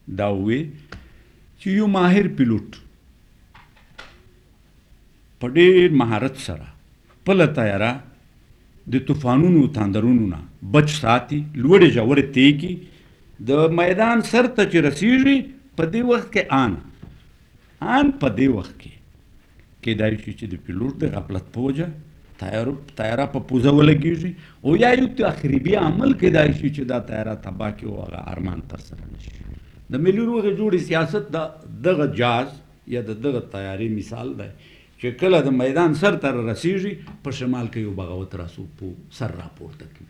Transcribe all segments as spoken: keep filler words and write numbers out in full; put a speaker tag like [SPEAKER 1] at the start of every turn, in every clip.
[SPEAKER 1] دا ووې چې یو ماهر پیلوټ په ډېر مهارت سره خپله طیاره د طوفانونو تاندرونو نه بچ ساتي، لوړې ژورې طی کړي، د میدان سر ته چې رسېږي په دې وخت کې آن آن په دې وخت کې کیدای شي چې د پیلوټ د غفلت په وجه طیاره په پوزه ولګېږي او یا یو تخریبي عمل کیدای شي چې دا طیاره تباه کړي او هغه ارمان ترسره نه شي. د ملي روغې جوړې سیاست د دغه جاز یا د دغه طیارې مثال دی چې کله د میدان سر ته رسېږي په شمال کې یو بغاوت راسو په سر راپورته کوي.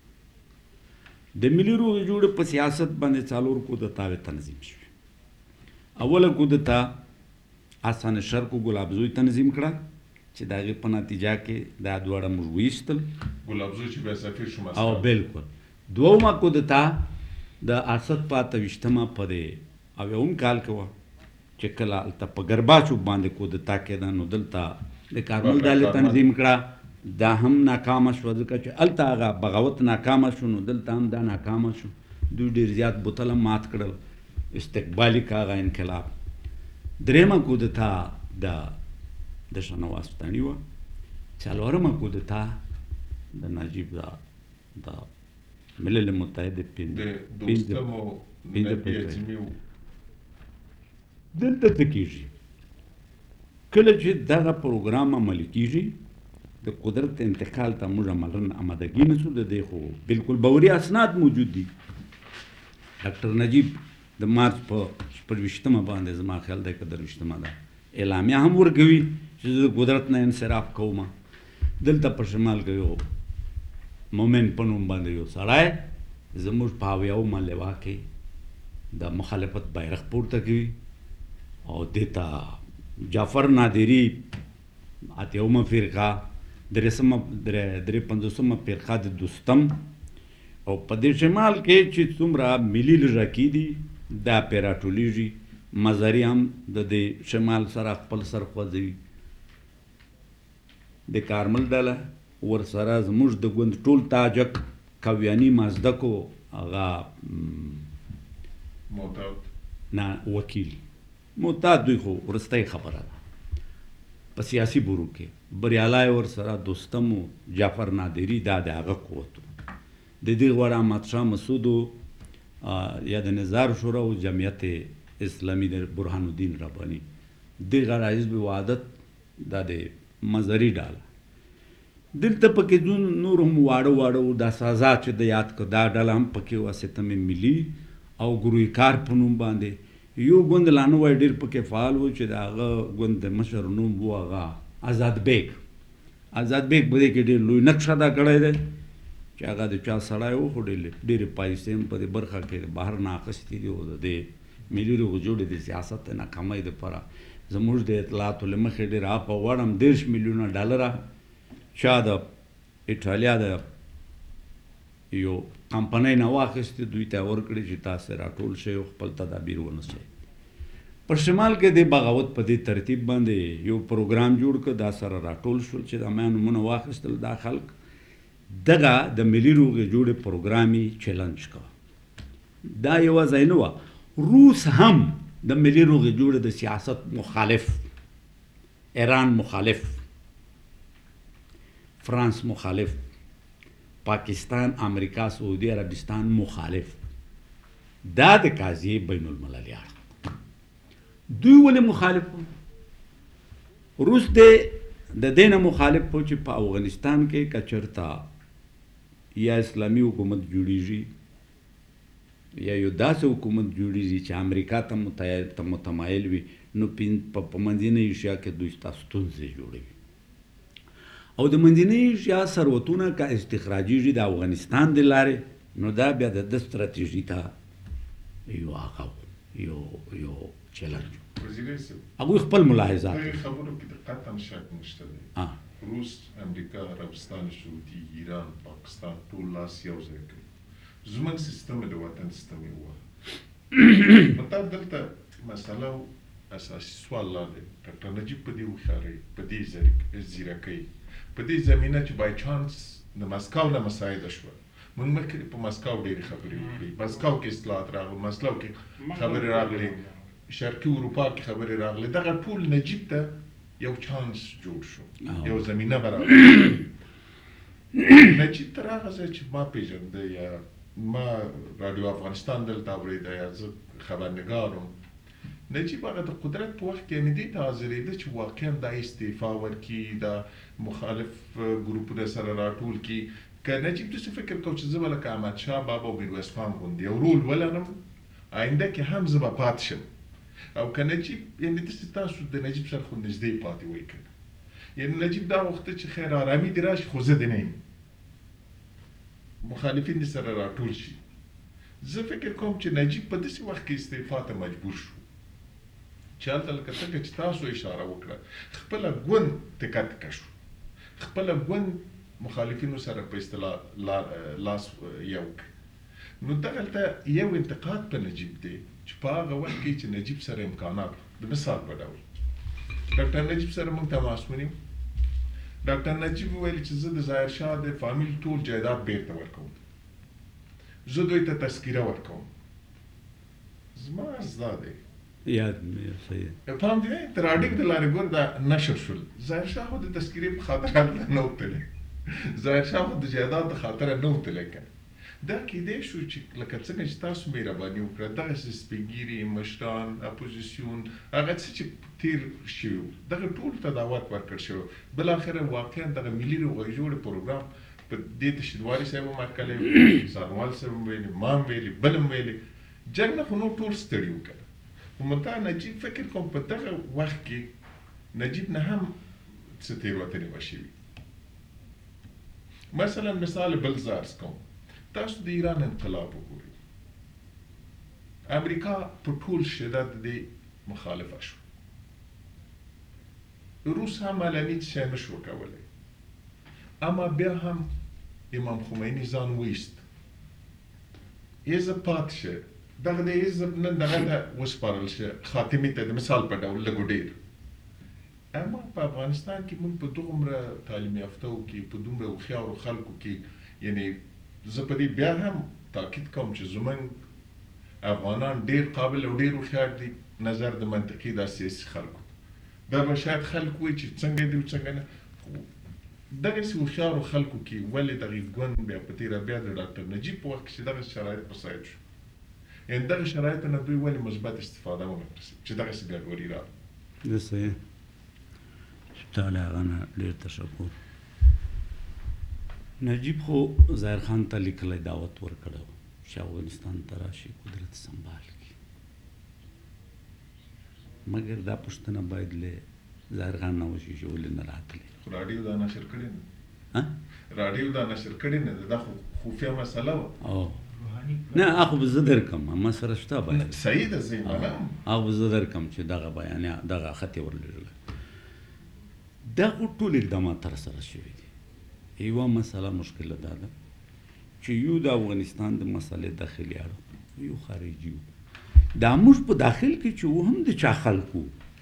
[SPEAKER 1] د ملي روغې جوړې په سیاست باندې څلور کودتاوې تنظیم شوې. اوله کودتا حسن شرق و ګلابزوی تنظیم کړه چې د هغې په نتیجه کې دا دواړه موږ ویستل.
[SPEAKER 2] ګلابزوی چې بیا سفیر شو
[SPEAKER 1] او بلکل. دویمه کودتا د اسد په اته ویشتمه په دې اویاوم کال کې وه چې کله هلته په ګرباچوف باندې کودتا کېده، نو دلته د کارمل ډلې تنظیم کړه، دا هم ناکامه شوه ځکه چې هلته هغه بغاوت ناکامه شو، نو دلته هم دا ناکامه شو. دوی ډېر زیات بوتل هم مات کړل، استقبالي که هغه انقلاب. درېیمه کودتا د د شنواز فتاني وه. څلورمه کودتا د نجیب د ملل متحد پنځه دلته څه کېږي کله چې دغه پروګرام عملي کېږي د قدرت انتقال ته موږ عملاً آمادګي نه شو. د دې خو بلکل باوري اسناد موجود دي. ډاکټر نجیب د مارچ په شپږویشتمه باندې زما خیال دی که درویشتمه ده اعلامیه هم ورکوي چې زه د قدرت نه انصراف کوم. دلته په شمال کې یو مومن په نوم باندې یو سړی زموږ په اویاومه لوا کې د مخالفت بیرغ پورته کوي او دې ته جعفر نادري اتیاومه فرقه، درېسمه درې پنځوسمه فرقه د دوستم، او په دې شمال کې چې څومره ملي لږکي دي دا پرې راټولیږي. مزاري هم د دې شمال سره خپل سر خوځوي. د کارمل ډله ورسره زموږ د ګوند ټول تاجک کویاني مازدکو هغه نه وکیل معتاد دوی خو وروستی خبره ده په سیاسي برو کې بریالی ورسره دوستم و جعفر نادري دا د هغه قوت و. د دې غوړه احمدشاه مسعود یا د نظار شورا و جمعیت اسلامی د برهان الدین رباني دغه حزب وحدت دا د مزاري ډاله. دلته پکې نور هم واړه واړه دا سازا چې د یاد کړه دا ډله هم پکې وه ستم ملي او ګروی کار په نوم باندې. یو ګوند لا نه وای ډېر پکې فعال و چې د هغه ګوند د مشر نوم و هغه آزاد بیگ. آزاد بیگ په دې کې ډېر لوی نقش ادا کړی دی چې هغه د چا سړی و خو ډېرې پیسې هم په دې برخه کې بهر نه اخیستې دي او د دې ملي روغې جوړې د سیاست د ناکامۍ دپاره زموږ د اطلاعاتو له مخې ډېر عفه غواړم دېرش میلیونه ډالره چا د ایټالیا د یو کمپنۍ نه واخیستې دوی ته ورکړي چې تاسې راټول شئ او خپل تدابیر ونیسئ. په شمال کې د بغاوت په دې ترتیب باندې یو پروګرام جوړ کړ، دا سره راټول شول چې د ما نومونه واخیستل دا خلک دغه د ملي روغې جوړې پروګرام یې چیلنج کوه. دا یوازې نه وه، روس هم د ملي روغې جوړې د سیاست مخالف، ایران مخالف، فرانس مخالف، پاکستان، امریکا، سعودي عربستان مخالف. دا د قاضي بین المللي اړخ دوی ولې مخالف وو؟ روس د دې نه مخالف و چې په افغانستان کې که چېرته یا اسلامي حکومت جوړیږي یا یو داسې حکومت جوړیږي چې امریکا ته متمایل وي، نو په منځنۍ ایشیا کې دوی ستا ستونزې جوړوي. او د منځنۍ ایشیا ثروتونه که استخراجیږي د افغانستان د لارې، نو دا بیا د ده ستراتیژي ته یو هغه یو یو چلنج.
[SPEAKER 2] وزیر صاحب
[SPEAKER 1] هغوی خپل ملاحظات
[SPEAKER 2] دغې خبرو کې د قطعا شک نشته دی. روس، امریکا، عربستان، سعودي، ایران، پاکستان ټول لاس یو ځای کوي. زموږ سیستم د وطن سیستم یې ووایه. مطلب دلته مسله او اساسي سوال لا دی، ډاکټر نجیب په دې هوښیارۍ، په دې ځیرکۍ، په دې زمینه چې بای چانس د مسکو نه مساعده شوه، موږ مخکې په مسکو ډېرې خبرې وکړې مسکو کې اصلاحات راغلل مسکو کې خبرې راغلې شرقي اروپا کې خبرې راغلې دغه ټول نجیب ته یو چانس جوړ شو یو زمینه برابر نجیب تر هغه ځایه چې ما پېژنده یا ما رادیو افغانستان دلته اورېده یا زه خبرنګار وم نجیب هغه د قدرت په وخت کې یعنې دې ته حاضرېده چې واقعا دا استعفا ورکړي دا مخالف ګروپونه سره راټول کړي که نجیب داسې فکر کوو چې زه به لکه احمدشاه بابا او میرویس خان غوندې یو رول ولرم آینده کې هم زه به پاتې شم او که نجیب یعنې داسې تاسو د نجیب سره خو نږدې پاتې وئ که یعنې نجیب دا غوښته چې خیر آرامي دې راشي خو زه دې نه یم مخالفین دې سره راټول شي زه فکر کوم چې نجیب په داسې وخت کې استعفا ته مجبور شو چې هلته لکه څنګه چې تاسو اشاره وکړه خپله ګوند تکه تکه شو خپله ګوند مخالفینو سره په اصطلاح لاس یو کړ نو دغلته یو انتقاد په نجیب دی چې په هغه وخت کې چې نجیب سره امکانات د مثال په ډول ډاکټر نجیب سره موږ تماس ونیو ډاکټر نجیب وویل چې زه د ظاهرشاه د فامیل ټول جایداد بیرته ورکوم زه دوی ته تذکیره ورکوم زما عرض دا دی
[SPEAKER 1] یاد مې صحیح
[SPEAKER 2] پام دی د راډیو د لارې ګور دا نشر شول ظاهرشاه خو د تذکیرې په خاطر هلته نه وتلی ظاهرشاه خو د جایداد د خاطره نه وتلی که دا کیدای شو چې لکه څنګه چې تاسو مهرباني وکړه دغسې سپین ږیري مشران اپوزیسیون هغه څه چې تیر شوي وو دغه ټولو ته دعوت ورکړل شوی بالاخره واقعا دغه ملي روغې جوړې پروګرام په دې ته شینواري صاحب هم هرکلی ویلي سانوال صاحب هم ویلي ما هم ویلي بل هم ویلي جنګ نه خو نور ټول ستړي وو که خو منتها نجیب فکر کوم په دغه وخت کې نجیب نه هم څه تېروتنې به شوي مثلا مثال بل زه عرض کوم تاسو د ایران انقلاب وګورئ امریکا په ټول شدت دې مخالفه شو روس هم علني څه نه شو کولی اما بیا هم امام خمیني ځان وایست حزب پاتې شه دغه د حزب نن دغه ته وسپارل شه خاتمې ته د مثال په ډول لږ ډېر اما په افغانستان کې موږ په دومره تعلیم یافتهو کې په دومره هوښیارو خلکو کې یعنې زه په دې بیا هم تاکید کوم چې زموږ افغانان ډېر قابل او ډېر هوښیار دي نظر د منطقي دا سیاسي خلکو دا به شاید خلک وایي چې څنګه دي او څنګه نه دغسې هوښیارو خلکو کې ولې دغې ګوند بیا په تېره بیا د ډاکټر نجیب په وخت کې چې دغسې شرایط په سایډ شو یعنې دغه شرایطو نه دوی ولې مثبت استفاده ونه کړه چې دغسې ګډوډي راغله
[SPEAKER 1] ده صحیح تا له هغه نه ډېر تشکر نجیب خو ظاهر خان ته لیکلی دعوت ورکړی و چې افغانستان ته راشي قدرت سنبال کړي مګر دا پوښتنه باید له ظاهر خان نه وشي چې ولې نه راتلی
[SPEAKER 2] راډیو دا نشر کړې نه راډیو دا نشر کړې نه ده دا خو خفیه مسله وه
[SPEAKER 1] نه هغه به زه درکم ما سره شته باید
[SPEAKER 2] صحیح ده زه یې منم
[SPEAKER 1] هغه به زه درکم چې دغه بیان دغه خط یې ورلېږلی دا خو ټول اقدامات ترسره شوي دي یوه مسله مشکله دا ده چې یو د افغانستان د مسئلې داخلي اړخ یو خارجي و دا موږ په داخل کې چې و هم د چا خلکو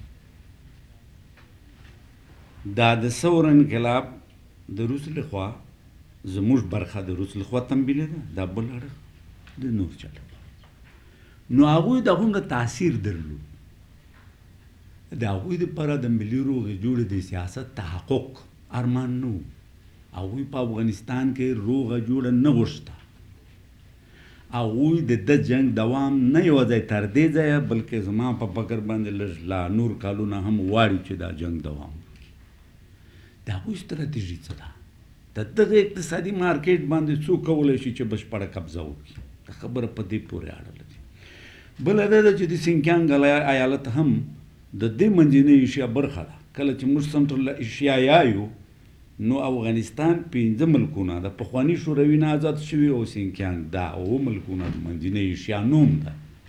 [SPEAKER 1] دا د ثور انقلاب د روس لخوا زموږ برخه د روس لخوا تمبیلې ده دا بل اړخ د نور چا لپاره نو هغوی د هغومره تاثیر درلود د هغوی دپاره د ملي روغې جوړې د سیاست تحقق ارمان نه و هغوی په افغانستان کې روغه جوړه نه غوښته هغوی د ده جنګ دوام نه یوازې تر دې ځایه بلکې زما په فکر باندې لږ لا نور کالونه هم غواړي چې دا جنګ دوام د هغوی ستراتیژي څه ده د دغه اقتصادي مارکیټ باندې څوک کولی شي چې بشپړه قبضه وکړي دا خبره په دې پورې اړه لري بله دا ده چې د سینکیانګ ایالت هم د دې منځنۍ ایشیا برخه ده کله چې موږ سنټرل ایشیا یایو نو افغانستان پنځه ملکونه د پخواني شوروي نه آزاد شوي او سینکیانګ دا اوه ملکونه د منځنۍ ایشیا نوم ده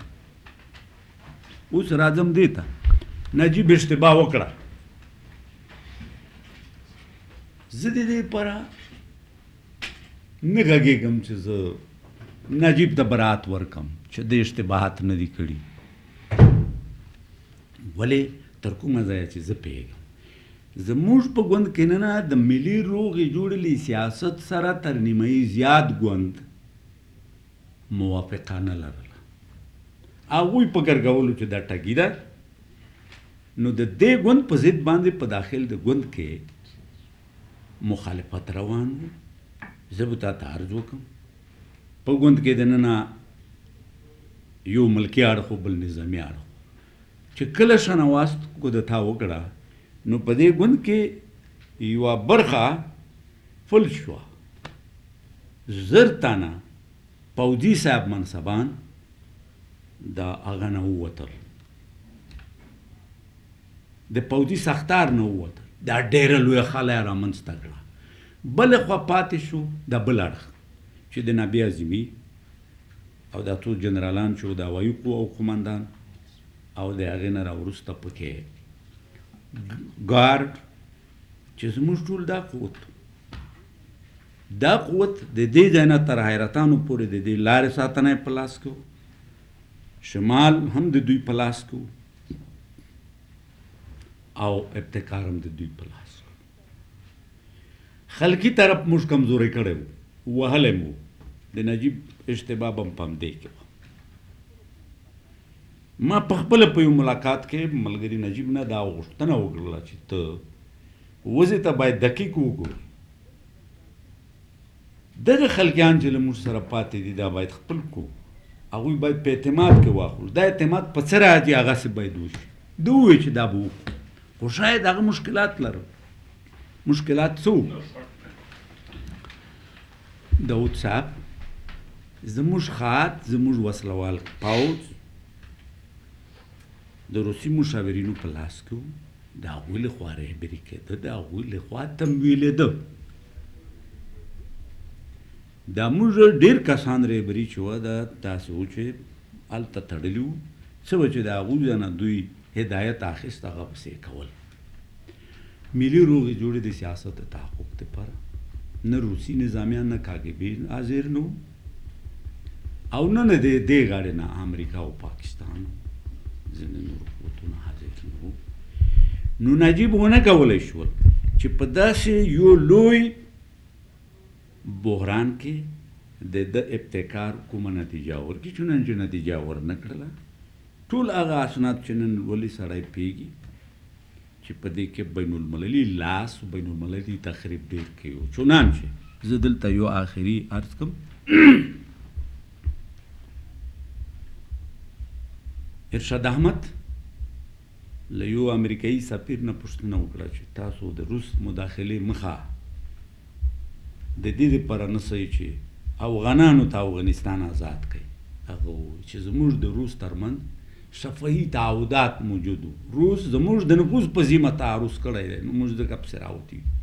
[SPEAKER 1] اوس راځم دې ته نجیب اشتباه وکړه زه د دې لپاره نه غږېږم چې زه نجیب ته برات ورکم چې د اشتباهات نه دي کړي ولې تر کومه ځایه چې زه پوهېږم زموږ په ګوند کې نه نه د ملي روغې جوړې سیاست سره تر نیمایي زیات ګوند موافقه نه لرله. هغوی په ګرګولو چې دا ټګي ده، نو د دې ګوند په ضد باندې په داخل د ګوند کې مخالفت روان و. زه به تا ته عرض وکړم په ګوند کې دننه یو ملکي اړخ و بل نظامي اړخ و، چې کله شنواست کودتا وکړه نو په دې ګوند کې یوه برخه فل شوه. زر تنه پوځي صاحب منصبان د هغه نه ووتل، د پوځي سختار نه ووتل. دا ډېره لویه خلا یې رامنځته کړه. بله خوا پاتې شو د بل اړخ چې د نبي اعظمي او دا ټول جنرالان چې د هوایي قواو قمندان او د هغې نه راوروسته پکې ګارډ چې زموږ ټول دا قوت دا قوت د دې ځای نه تر حیرتانو پورې د دې لارې ساتنه یې په لاس کې و، شمال هم د دوی په لاس کې و او ابتکار هم د دوی په لاس کې و. خلقي طرف موږ کمزوری کړی و، وهلی مو. د نجیب اشتباه به هم په همدې کې وه. ما په خپله په یو ملاقات کې ملګري نجیب نه دا غوښتنه وکړله چې ته وضع ته باید دقیق وګورې. دغه خلقیان چې له موږ سره پاتې دي دا باید خپل کو، هغوی باید په اعتماد کې واخلو. دا اعتماد په څه راځي هغسې باید وشي. ده وویل چې دا به وکړو، خو شاید هغه مشکلات لرل. مشکلات څه وو؟ داود صاحب زموږ خات زموږ وسلوال پوځ د روسي مشاورینو په لاس کې و. د هغوی لخوا رهبري کېده، د هغوی لخوا تمویلېده. دا موږ ډېر کسان رهبري چې وه دا داسې وو چې هلته تړلي وو. څه به چې د هغوی نه دوی هدایت اخیست هغه پسې کول. ملي روغې جوړې د سیاست د تحقق دپاره نه روسي نظامیان نه کاګبې حاضر نه او نه نه د دې غاړې نه امریکا او پاکستان ځینې نور قوتونه حاضر نه وو. نو نجیب ونه کولی شول چې په داسې یو لوی بحران کې د ده ابتکار کومه نتیجه ورکړي چې نن چې نتیجه ورنه کړله. ټول هغه اسناد چې نن ولې سړی پوهېږي چې په دې کې بین المللي لاس بین المللي تخریب ډېر کوي. چنانچه زه دلته یو آخري عرض کوم. ارشاد احمد له یو امریکایي سفیر نه پوښتنه وکړه چې تاسو د روس مداخلې مخه د دې دپاره نه څه چې افغانانو ته افغانستان آزاد کړئ. هغه وویل چې زموږ د روس ترمنځ شفهي تعهدات موجود وو. روس زموږ د نفوذ په ذمه تعرض کړی دی، نو موږ ځکه پسې راوتي یو.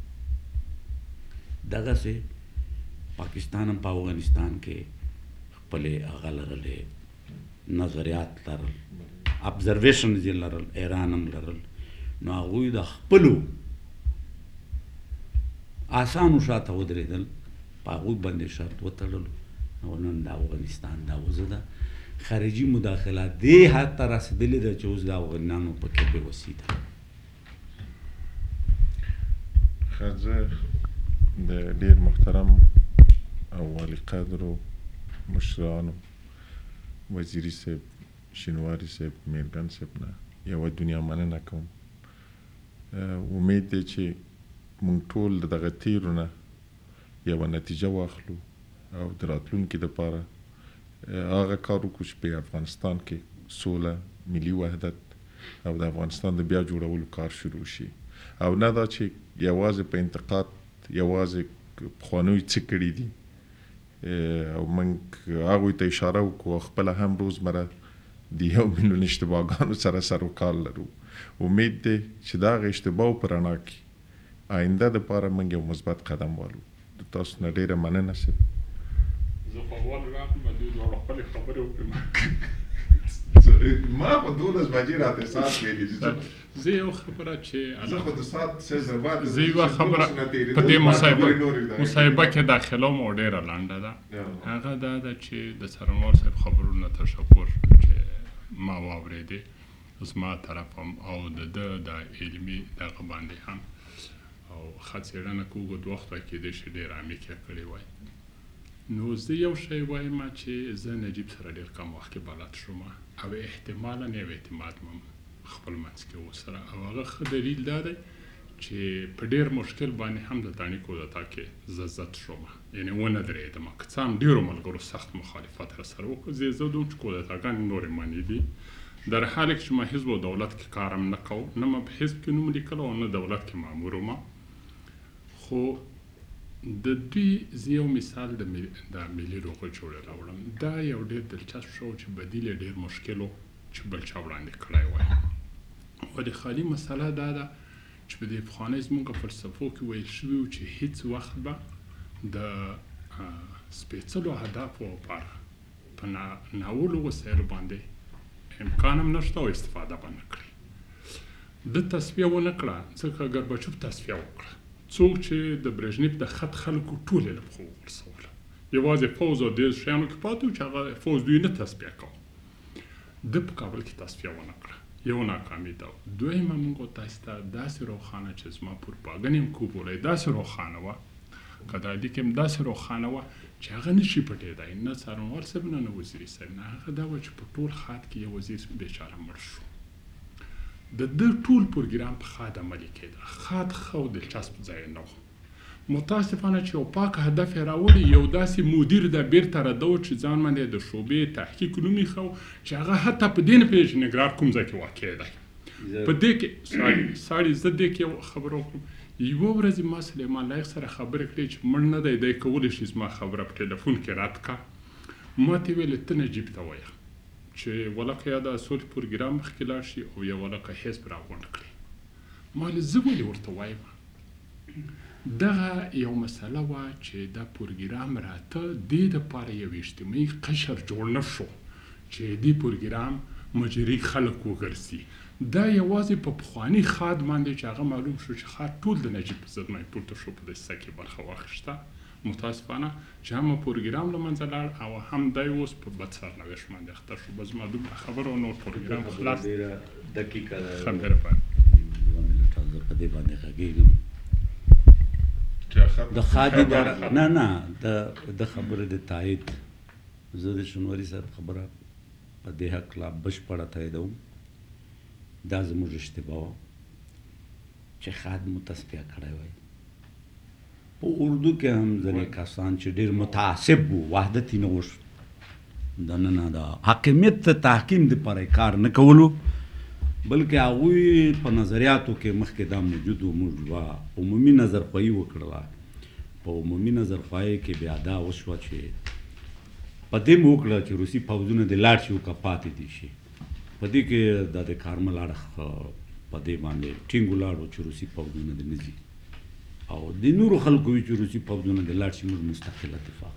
[SPEAKER 1] دغسې پاکستان هم په افغانستان کې خپلې هغه لرلې نظریات لرل، ابزرویشنز یې لرل، ایران هم لرل. نو هغوی د خپلو آسانو شاته ودرېدل، په هغوی باندې شرط وتړلو. او نن د افغانستان دا وضع ده. خارجي مداخله دې حد ته رسېدلې ده چې اوس د افغانانو پکې بې وسي ده.
[SPEAKER 2] ښه، زه د ډېر محترم او والي قدرو مشرانو، وزیري صاحب، شینواري صاحب، میرګن صاحب نه یوه دنیا مننه کوم. امید دی چې موږ ټول د دغه تیرو نه یوه نتیجه واخلو او د راتلونکي دپاره هغه کار وکړو چې په افغانستان کې سوله، ملي وحدت او د افغانستان د بیا جوړولو کار شروع شي. او نه دا چې یوازې په انتقاد یوازې پخوانیو څه کړي دي او موږ هغوی ته اشاره وکړو، خپله هم روزمره د یو میلیون اشتباهګانو سره سر و کار لرو. امید دی چې د هغه اشتباهو په رڼا کې آینده دپاره موږ یو مثبت قدم والو. د تاسو نه ډېره مننه صاحب.
[SPEAKER 3] زه خو اول راغلم دوی دواړه خپلې خبرې وکړم.
[SPEAKER 2] ما په دولس بجې راته ساعت ویلي دي.
[SPEAKER 3] زه یو خبره چې
[SPEAKER 2] زه خو د ساعت څه زبات
[SPEAKER 3] زه یوه خبره په دې مصاحبه مصاحبه کې داخلوم او ډېره لنډه ده. هغه دا ده چې د څارنوال صاحب خبرو نه تشکر چې ما واورېدې زما طرف هم او د ده د علمي دغه باندې هم او ښه څېړنه که اوږد وخته کېدای شي ډېر عمیق یې کړې وای. نو زه یو شی وایم چې زه نجیب سره ډېر کم وخت کې بلد شوم او احتمالا یو اعتماد مم خپل منځ کې ورسره او هغه ښه دلیل دا دی چې په ډېر مشکل باندې هم د تاڼي کودتا کې زه زد شوم یعنې ونه درېدم که څه هم ډېرو ملګرو سخت مخالفت راسره وکړ زه یې زه دوم چې کودتاګانې نورې منې دي در حال کې چې ما حزب و دولت کې کارم نه کو نه ما په حزب کې نوم لیکلی او نه دولت کې مامور وم خو د دوی زه یو مثال د ملي روغې جوړې راوړم دا یو ډېر دلچسپ شو چې بدیل یې ډېر مشکل و چې بل چا وړاندې کړی وای ولې خالي مسله دا ده چې په دې پخوانۍ زموږ فلسفو کې ویل شوي و چې هېڅ وخت به د سپېڅلو اهدافو لپاره په ناولو وسایلو باندې امکان هم نشته او استفاده به نه کړي ده تصفیه ونه کړه ځکه ګرباچوف تصفیه وکړه څوک چې د برژنیف د خط خلکو ټول یې له پښو وغورځوله یوازې پوځ او دې شیانو کې پاتې و چې هغه پوځ دوی نه تصفیه کوه ده په کابل کې تصفیه ونه کړه یو ناکامي ده دویمه موږ تاسو ته داسې روښانه چې زما پروپاګنډ هم کوبولی داسې روښانه وه که د علي کې هم داسې روښانه وه چې هغه نشي پټېدی نه څارنوال صاحب نه نه وزیري صاحب نه هغه دا وه چې په ټول خط کې یو وزیر بېچاره مړ شو د ده ټول پروګرام په خاد عملي کېده خاد ښه او دلچسپ ځای نه و متاسفانه چې یو پاک هدف یې راوړي یو داسې مدیر ده بیرته رده و چې ځان باندې د شعبې تحقیق نوم ایښه و چې هغه حتی په دې نه پوهېږي چې نګرهار کوم ځای کې واقع دی په دې کې ساړي زه دې کې یو خبره وکړم یوه ورځ ما سلیمان لایق سره خبرې کړې چې مړ نه دی دی کولی شي زما خبره په ټلیفون کې رد کړه ما ته یې ویلې ته نجیب ته وایه چې ولکه یا د سولې پروګرام مخکې لاړ شي او یا ولکه حزب راغونډ کړي ما ویل زه ولې ورته وایم دغه یو مسله وه چې دا پروګرام راته دې دپاره یو اجتماعي قشر جوړ نه شو چې دې پروګرام مجري خلک وګرځي دا یوازې په پخواني خاد باندې چې هغه معلوم شو چې خاد ټول د نجیب په ضد باندې پورته شو په دسیسه کې برخه واخیسته متاسفانه چې هم پروګرام له منځه لاړ او هم دی اوس په بد سرنوشت باندې اخته شو به زما دومره خبره او نور پروګرام خلاص
[SPEAKER 1] دقیقه ده
[SPEAKER 3] خبره په
[SPEAKER 1] په دې باندې غږېږم د خادي د نه نه د د خبرې د تایید زه د شنوري صاحب خبره په دې هکله بشپړه تاییدوم دا زموږ اشتباه وه چې خاد مو تصفیه کړی وای په اردو کې هم ځینې کسان چې ډېر متعصب وو وحدت یې نه وشو د نه نه د حاکمیت ته تحکیم دپاره یې کار نه کولو بلکې هغوی په نظریاتو کې مخکې دا موجود و موږ به عمومي نظرخواهي وکړله په عمومي نظرخواهۍ کې بیا دا وشوه چې په دې مو وکړه چې روسي پوځونه د لاړ شي او که پاتې دي شي په دې کې دا د کارمل اړخ په دې باندې ټینګ ولاړ و چې روسي پوځونه دې نه ځي او د نورو خلکو وي چې روسي پوځونه د لاړ شي موږ مستقله دفاع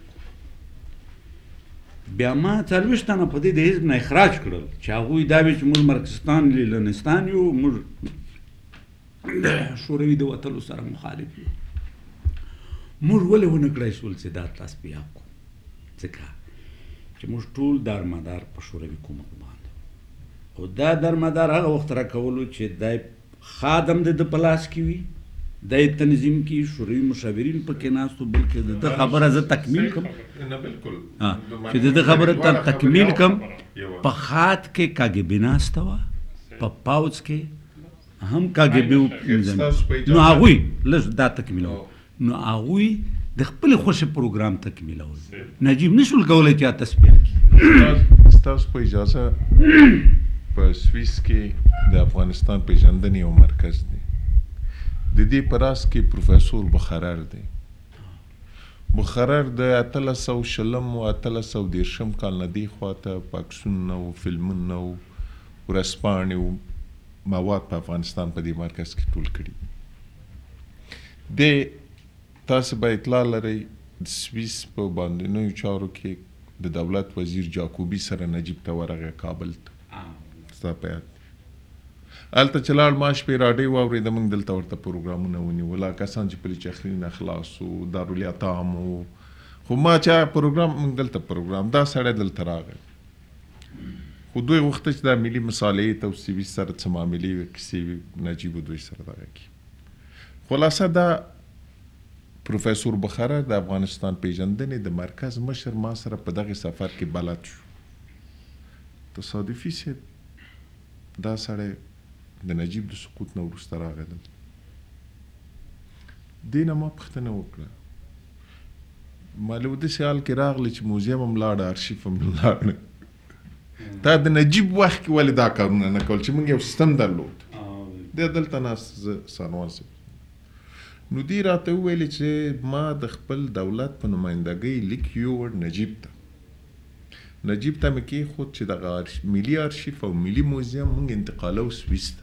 [SPEAKER 1] کوو بیا ما څلوېښت تنه په دې د حزب نه اخراج کړل چې هغوی دا وي چې موږ مارکسستان لینستان یو موږ د شوروي د وتلو سره مخالف یو موږ ولې ونه کړی شول چې دا تصفیه کړو ځکه چې موږ ټول دارمدار په شوروي حکومت باندې او دا دارمدار هغه وخت راکولو چې دی خادم د ده په لاس کې وي دا یې تنظیم کې شوروي مشاورین پکې ناست وو بلکې د ده خبره زه تکمیل کړم چې د ده خبره ته تکمیل کړم په خاد کې کاګبې ناسته وه په پوځ کې هم کاګبې نو هغوی لږ دا تکمیلول نو هغوی د خپلې خوښې پروګرام تکمیلول نجیب نشول کولی چې دا تصفیه کړي
[SPEAKER 2] ستاسو په اجازه په سویس کې د افغانستان پیژندنې یو مرکز دی د دې په راس کې پروفیسور بخرر دی مخرر د اتلس سوه شلم و اتلس سوه دېرشم کال نه دې خواته پاکسونه و فلمونه و ورځپاڼې و مواد په افغانستان په دې مرکز کې ټول کړي د تاسو به اطلاع لرئ د سویس په باندنیو چارو کې د دولت وزیر جاکوبي سره نجیب ته ورغی کابل ته ستا په یاد هلته چې لاړ ما شپې راډیو واورېده موږ دلته ورته پروګرامونه ونیول کسان چې پلي چخري نه خلاص و دارالیتام و خو ما چې پروګرام موږ دلته پروګرام دا سړی دلته راغی خو دوی غوښته چې دا ملي مصالحې ته سویس سره څه معاملې وي کیسې وي نجیب و دوی سره دغه کړي خلاصه دا پروفیسور بخاره د افغانستان پیژندنې د مرکز مشر ما سره په دغه سفر کې بلد شو. تصادفي سي دا سړی د نجیب د سقوط نه وروسته راغلی. دې نه ما پوښتنه وکړه، ما له داسې حال کې راغلی چې موزیم هم لاړه، ارشیف هم لاړه، تا د نجیب وخت کې ولې دا کارونه نه کول چې موږ یو سیستم درلود. دی دلته ناست زه سانوار صاحب نو دی راته وویلې چې ما د خپل دولت په نمایندګۍ لیک یووړ نجیب ته. نجیب ته مې کېښود چې دغه ملي ارشیف او ملي موزیم موږ انتقالو سویس ته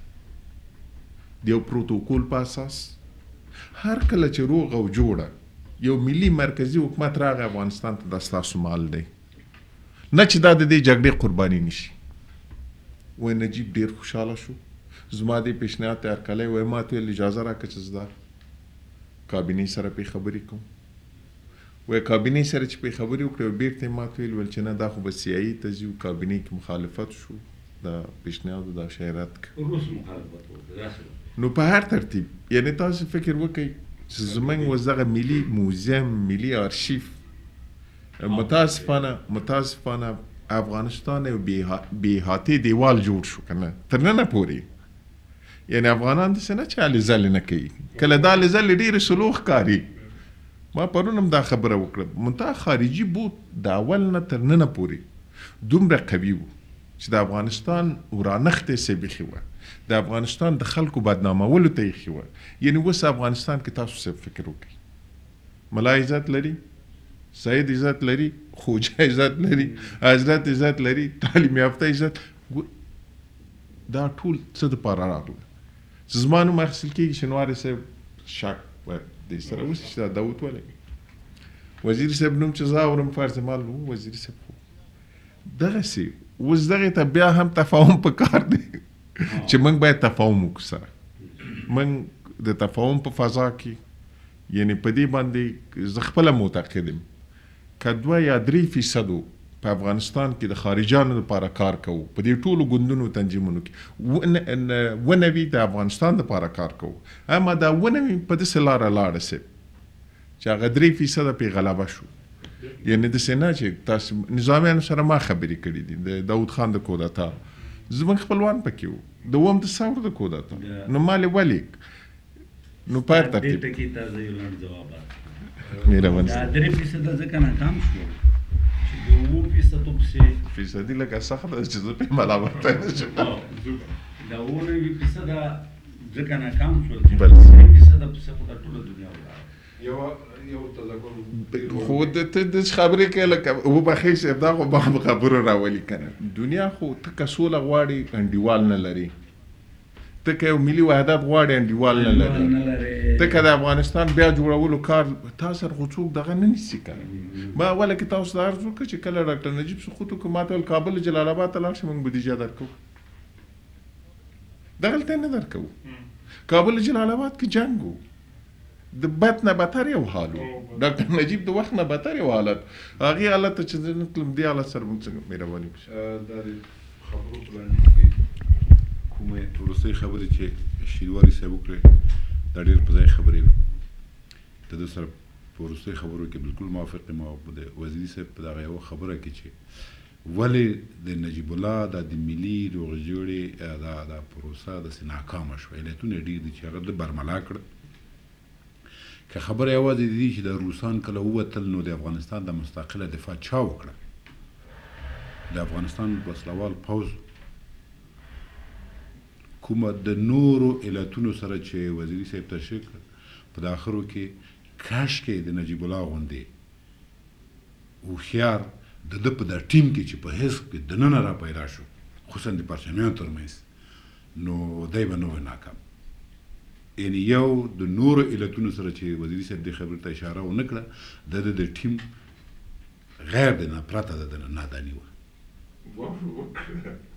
[SPEAKER 2] د یو پروتوکول په اساس. هر کله چې روغ او جوړه یو ملي مرکزي حکومت راغی افغانستان ته دا ستاسو مال دی، نه چې دا د دې جګړې قرباني نشي. وای نجیب ډېر خوشحاله شو، زما دې پیشنهاد ته هرکلی وای ما ته ویل اجازه راکړه چې زه دا کابینې سره پې خبرې کوم. وای کابینې سره چې پې خبرې وکړې بېرته یې ما ته ویل ویل چې نه دا خو به سی آی ته ځي. کابینې کې مخالفت شو، دا پیشنهاد دا شی رد کړ. نو په هر ترتیب یعنې تاسو فکر وکئ چې زموږ اوس دغه ملي موزیم ملي ارشیف متاسفانه متاسفانه افغانستان یو بې احاطې دیوال جوړ شو که نه تر ننه پورې. یعنې افغانان داسې نه چې هلې ځلې نه کوي، کله دا هلې ځلې ډېرې سلو ښکاري. ما پرون هم دا خبره وکړه، منتها خارجي بود د اول نه تر ننه پورې دومره قوي و چې د افغانستان ورانښت یې بیخي وه، د افغانستان د خلکو بدنامولو ته ایښې وه. یعنې اوس افغانستان کې تاسو صرف فکر وکړئ، ملا عزت لري، سید عزت لري، خوجه عزت لري، حضرت عزت لري، تعلیم یافته عزت، دا ټول څه دپاره راغله؟ زما نوم اخیستل کېږي شینواري صاحب شک دې سره اوس چې دا داود ولې وزیر صاحب نوم چې زه اورم فرض مال و وزیر صاحب خو دغسې اوس دغې ته بیا هم تفاهم په کار دی چې موږ باید تفاهم وکړو سره. موږ د تفاهم په فضا کې یعنې په دې باندې زه خپله معتقد یم که دوه یا درې فیصدو په افغانستان کې د خارجانو لپاره کار کوو، په دې ټولو ګوندونو تنظیمونو کې ونوي د افغانستان لپاره کار کوو، اما دا ونوي په داسې لاره لاړه سي چې هغه درې فیصده پې غلبه شو. یعنې داسې نه چې تاسو نظامیانو سره ما خبرې کړي دي د داود خان د کودتا، زموږ خپلوان پکې وو، د اووم د ثور د کودتا، نو مالې ولې نو په هر ترتیب مهرباني
[SPEAKER 1] دا درې فیصده ځکه ناکام شو چې د اوو فیصدو پسې
[SPEAKER 2] فیصدي لکه سخت ده چې زه پې ملامته نه شم.
[SPEAKER 1] د اوو نوي فیصده ځکه ناکام شول چې درې فیصده پسې خو دا ټوله دنیا ولاړه.
[SPEAKER 2] خو ته داسې خبرې کوې لکه وبخښئ صاحب دا خو ما خبرو راولي که نه. دنیا خو ته که سوله غواړې انډیوال نه لري، ته که یو ملي وحدت غواړې انډیوال نه لري، ته که د افغانستان بیا جوړولو کار تا سره خو څوک دغه نه نیسي که نه. ما اوله کې تاسو ته عرض وکړه چې کله ډاکټر نجیب سقوط وکړو ما ته ویل کابل جلال آباد ته لاړ شئ موږ بودیجه درکوو. دغلته یې نه درکوو. کابل جلال آباد کې جنګ و، د بد نه بدتر یو حال و، ډاکټر نجیب د وخت نه بدتر یو حالت، هغې حالت ته چې زه نه تلم دې حالت سره موږ څنګه مهرباني وکړي.
[SPEAKER 4] دا د خبرو په لاندې کې کومې وروستۍ خبرې چې شینواري صاحب وکړې دا ډېر په ځای خبرې وې. د ده سره په وروستۍ خبرو کې بالکل موافق یم او د وزیري صاحب په دغه یوه خبره کې چې ولې د نجیب الله دا د ملي روغجوړې دا دا پروسه داسې ناکامه شوه. علتونه ډېر دي چې هغه ده برملا کړه. که خبره یوازې د دې چې د روسان کله ووتل نو د افغانستان د مستقله دفاع چا وکړه؟ د افغانستان وسلوال پوځ. کومه د نورو علتونو سره چې وزیري صاحب تشریح کړ په داخلو کې کاشکې د نجیب الله غوندې هوښیار د ده په دا ټیم کې چې په حزب کې دننه را پیدا شو خصوصا د پرچمیانو ترمنځ نو دی به نه وی ناکام. یعنې یو د نورو علتونو سره چې وزیري صاحب دې خبرې ته اشاره ونه کړه د ده د ټیم غیر د نه پرته د ده نه ناداني وه.